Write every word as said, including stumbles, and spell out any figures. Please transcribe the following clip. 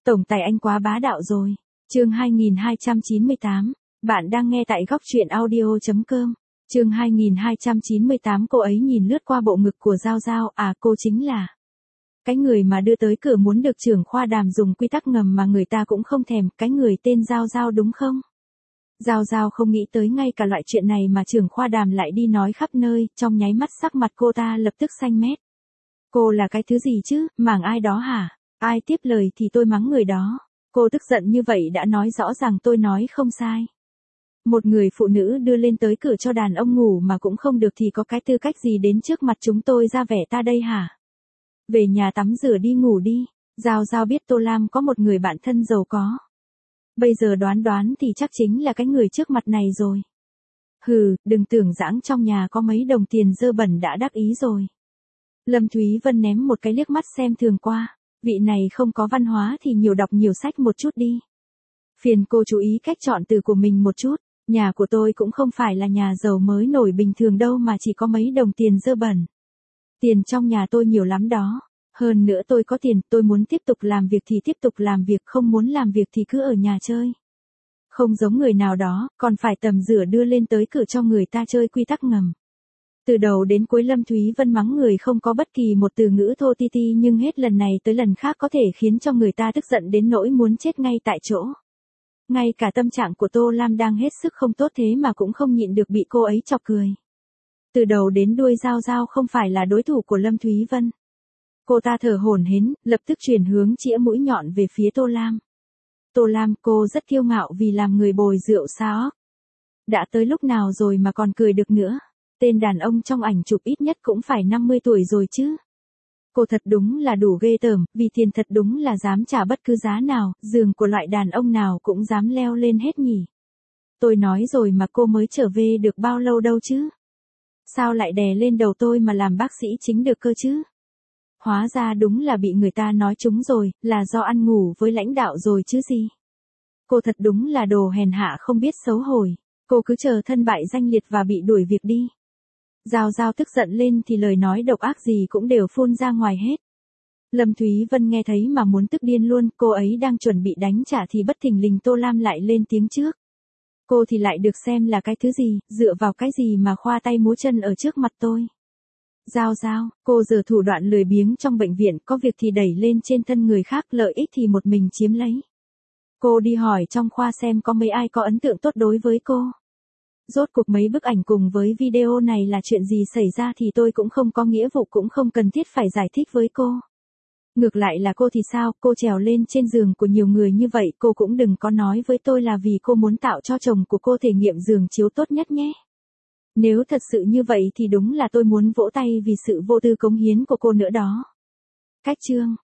Tổng tài anh quá bá đạo rồi. Chương hai nghìn hai trăm chín mươi tám. Bạn đang nghe tại góc truyện audio chấm com. Chương hai nghìn hai trăm chín mươi tám. Cô ấy nhìn lướt qua bộ ngực của Giao Giao, à cô chính là cái người mà đưa tới cửa muốn được trưởng khoa Đàm dùng quy tắc ngầm mà người ta cũng không thèm, cái người tên Giao Giao đúng không? Giao Giao không nghĩ tới ngay cả loại chuyện này mà trưởng khoa Đàm lại đi nói khắp nơi, trong nháy mắt sắc mặt cô ta lập tức xanh mét. Cô là cái thứ gì chứ, màng ai đó hả? Ai tiếp lời thì tôi mắng người đó. Cô tức giận như vậy đã nói rõ ràng tôi nói không sai. Một người phụ nữ đưa lên tới cửa cho đàn ông ngủ mà cũng không được thì có cái tư cách gì đến trước mặt chúng tôi ra vẻ ta đây hả? Về nhà tắm rửa đi ngủ đi. Giao Giao biết Tô Lam có một người bạn thân giàu có. Bây giờ đoán đoán thì chắc chính là cái người trước mặt này rồi. Hừ, đừng tưởng giãng trong nhà có mấy đồng tiền dơ bẩn đã đắc ý rồi. Lâm Thúy Vân ném một cái liếc mắt xem thường qua. Vị này không có văn hóa thì nhiều đọc nhiều sách một chút đi. Phiền cô chú ý cách chọn từ của mình một chút. Nhà của tôi cũng không phải là nhà giàu mới nổi bình thường đâu mà chỉ có mấy đồng tiền dơ bẩn. Tiền trong nhà tôi nhiều lắm đó. Hơn nữa tôi có tiền, tôi muốn tiếp tục làm việc thì tiếp tục làm việc, không muốn làm việc thì cứ ở nhà chơi. Không giống người nào đó, còn phải tầm rửa đưa lên tới cửa cho người ta chơi quy tắc ngầm. Từ đầu đến cuối Lâm Thúy Vân mắng người không có bất kỳ một từ ngữ thô ti ti nhưng hết lần này tới lần khác có thể khiến cho người ta tức giận đến nỗi muốn chết ngay tại chỗ. Ngay cả tâm trạng của Tô Lam đang hết sức không tốt thế mà cũng không nhịn được bị cô ấy chọc cười. Từ đầu đến đuôi Giao Giao không phải là đối thủ của Lâm Thúy Vân. Cô ta thở hổn hển, lập tức chuyển hướng chĩa mũi nhọn về phía Tô Lam. Tô Lam, cô rất kiêu ngạo vì làm người bồi rượu sao? Đã tới lúc nào rồi mà còn cười được nữa? Tên đàn ông trong ảnh chụp ít nhất cũng phải năm mươi tuổi rồi chứ. Cô thật đúng là đủ ghê tởm, vì tiền thật đúng là dám trả bất cứ giá nào, giường của loại đàn ông nào cũng dám leo lên hết nhỉ. Tôi nói rồi mà cô mới trở về được bao lâu đâu chứ? Sao lại đè lên đầu tôi mà làm bác sĩ chính được cơ chứ? Hóa ra đúng là bị người ta nói trúng rồi, là do ăn ngủ với lãnh đạo rồi chứ gì. Cô thật đúng là đồ hèn hạ không biết xấu hổ. Cô cứ chờ thân bại danh liệt và bị đuổi việc đi. Giao Giao tức giận lên thì lời nói độc ác gì cũng đều phun ra ngoài hết. Lâm Thúy Vân nghe thấy mà muốn tức điên luôn, cô ấy đang chuẩn bị đánh trả thì bất thình lình Tô Lam lại lên tiếng trước. Cô thì lại được xem là cái thứ gì, dựa vào cái gì mà khoa tay múa chân ở trước mặt tôi. Giao Giao, cô giở thủ đoạn lười biếng trong bệnh viện, có việc thì đẩy lên trên thân người khác, lợi ích thì một mình chiếm lấy. Cô đi hỏi trong khoa xem có mấy ai có ấn tượng tốt đối với cô. Rốt cuộc mấy bức ảnh cùng với video này là chuyện gì xảy ra thì tôi cũng không có nghĩa vụ cũng không cần thiết phải giải thích với cô. Ngược lại là cô thì sao, cô trèo lên trên giường của nhiều người như vậy, cô cũng đừng có nói với tôi là vì cô muốn tạo cho chồng của cô thể nghiệm giường chiếu tốt nhất nhé. Nếu thật sự như vậy thì đúng là tôi muốn vỗ tay vì sự vô tư cống hiến của cô nữa đó. Cách chương,